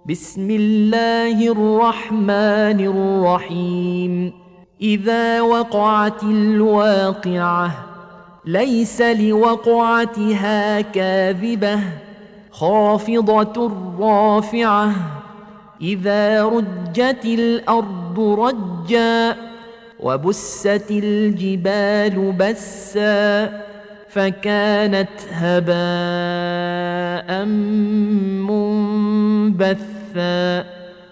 بسم الله الرحمن الرحيم. إذا وقعت الواقعة ليس لوقعتها كاذبة خافضة رافعة إذا رجت الأرض رجا وبست الجبال بسا فكانت هباء منبثا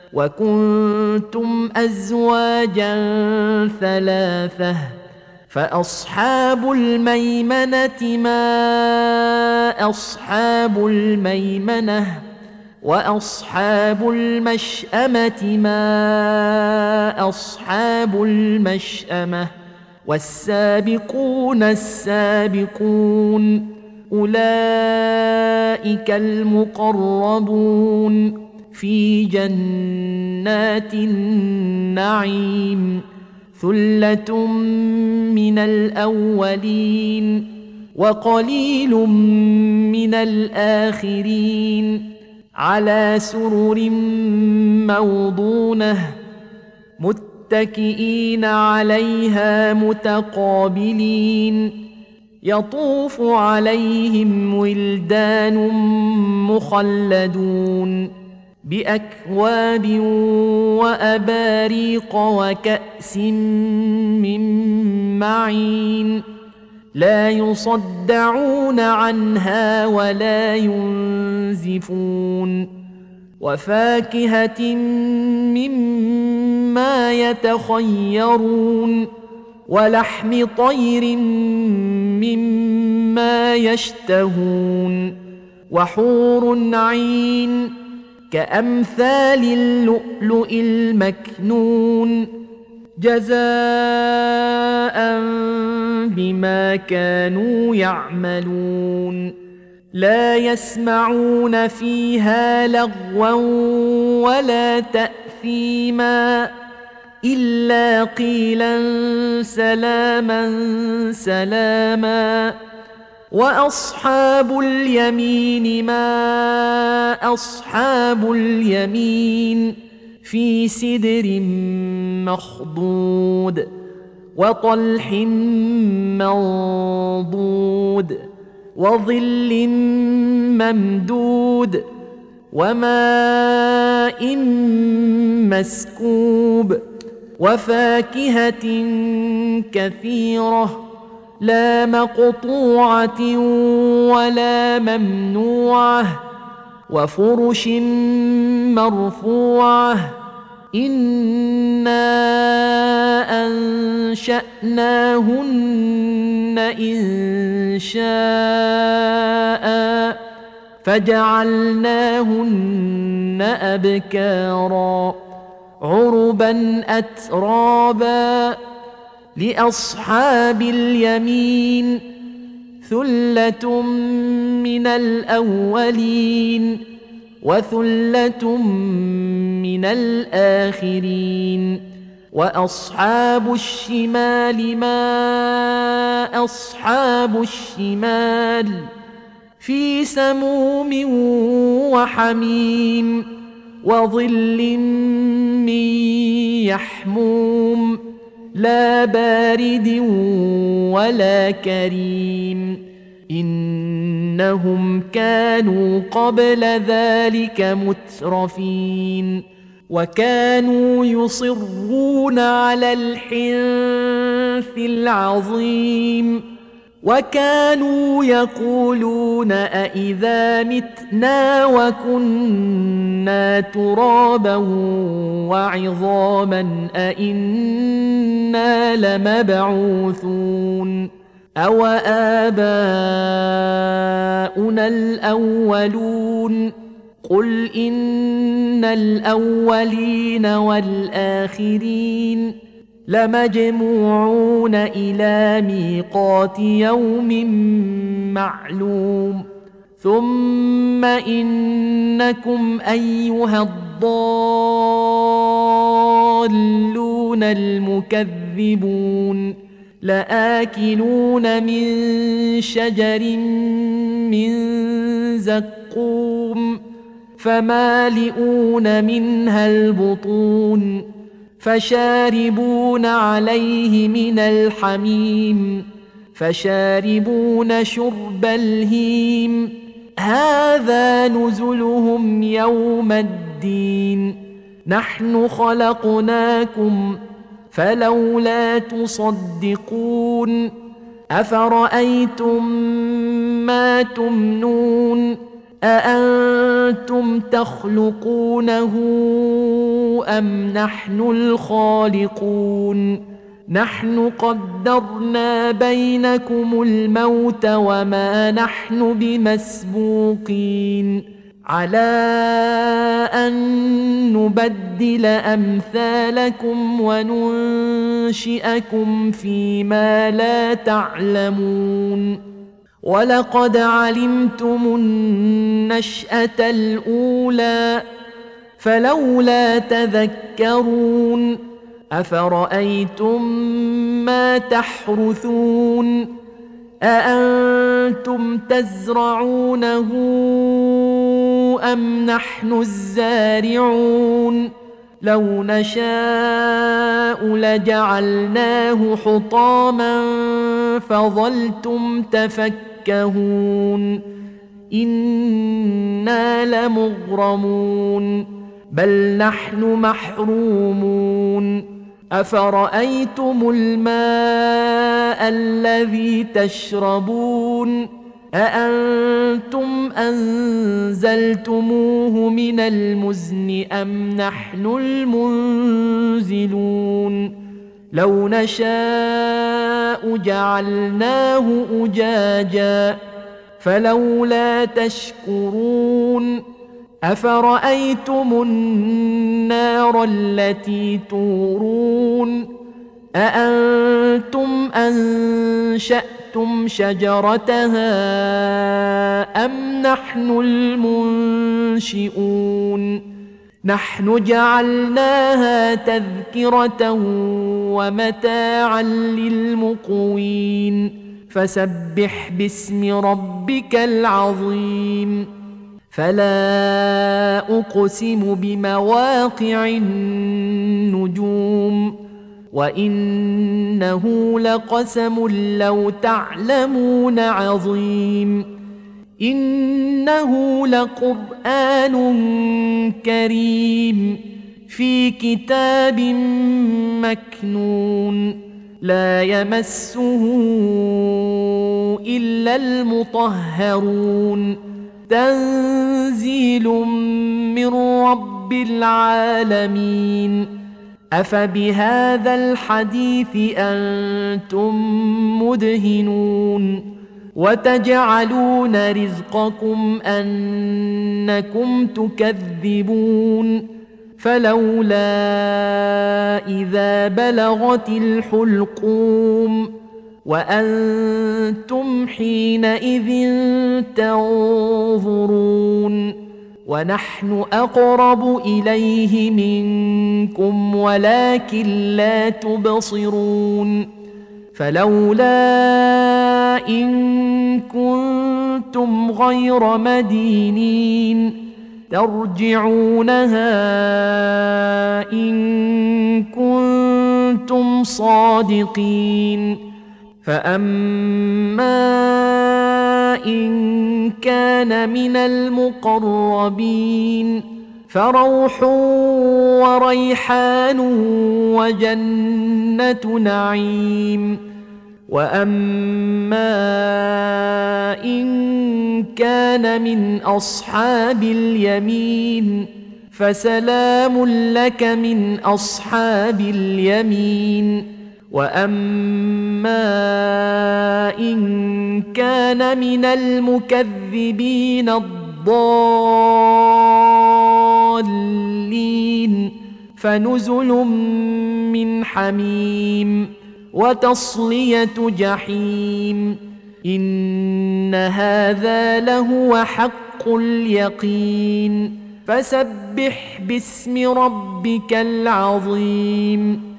وكنتم أزواجا ثلاثة فأصحاب الميمنة ما أصحاب الميمنة وأصحاب المشأمة ما أصحاب المشأمة والسابقون السابقون أولئك المقربون في جنات النعيم ثلة من الأولين وقليل من الآخرين على سرر موضونة متكئين عليها متقابلين يطوف عليهم ولدان مخلدون بأكواب وأباريق وكأس من معين لا يصدعون عنها ولا ينزفون وفاكهة مما يتخيرون ولحم طير مما يشتهون وحور عين كأمثال اللؤلؤ المكنون جزاء بما كانوا يعملون لا يسمعون فيها لغوا ولا تأثيما إلا قيلا سلاما سلاما وأصحاب اليمين ما أصحاب اليمين في سدر مخضود وطلح منضود وظل ممدود وماء مسكوب وفاكهة كثيرة لا مقطوعة ولا ممنوعة وفرش مرفوعة إنا أنشأناهن إن شاء فجعلناهن أبكارا عربا أترابا لأصحاب اليمين ثلة من الأولين وثلة من الآخرين وأصحاب الشمال ما أصحاب الشمال في سموم وحميم وظل من يحموم لا بارد ولا كريم إنهم كانوا قبل ذلك مترفين وكانوا يصرون على الحنث العظيم وكانوا يقولون أإذا متنا وكنا ترابا وعظاما أإنا لمبعوثون أو آباؤنا الأولون قل إن الأولين والآخرين لمجموعون إلى ميقات يوم معلوم ثم إنكم أيها الضالون المكذبون لآكلون من شجر من زقوم فمالئون منها البطون فشاربون عليه من الحميم فشاربون شرب الهيم هذا نزلهم يوم الدين نحن خلقناكم فلولا تصدقون أفرأيتم ما تمنون أأنتم تخلقونه أم نحن الخالقون نحن قدرنا بينكم الموت وما نحن بمسبوقين على أن نبدل أمثالكم وننشئكم فيما لا تعلمون ولقد علمتم النشأة الأولى فلولا تذكرون أفرأيتم ما تحرثون أأنتم تزرعونه أم نحن الزارعون لو نشاء لجعلناه حطاما فظلتم تفكهون إنا لمغرمون بل نحن محرومون أفرأيتم الماء الذي تشربون أأنتم أنزلتموه من المزن أم نحن المنزلون لو نشاء جعلناه أجاجا فلولا تشكرون أفرأيتم النار التي تورون أأنتم أنشأتم شجرتها أم نحن المنشئون نحن جعلناها تذكرة ومتاعا للمقوين فسبح باسم ربك العظيم فلا أقسم بمواقع النجوم وإنه لقسم لو تعلمون عظيم إنه لقرآن كريم في كتاب مكنون لا يمسه إلا المطهرون تنزيل من رب العالمين أفبهذا الحديث أنتم مدهنون وتجعلون رزقكم أنكم تكذبون فلولا إذا بلغت الحلقوم وأنتم حينئذ تنظرون ونحن أقرب إليه منكم ولكن لا تبصرون فلولا إن كنتم غير مدينين ترجعونها إن كنتم صادقين فأما إن كان من المقربين فروح وريحان وجنة نعيم وأما إن كان من أصحاب اليمين فسلام لك من أصحاب اليمين وأما إن كان من المكذبين الضالين فنزل من حميم وتصلية جحيم إن هذا لهو حق اليقين فسبح باسم ربك العظيم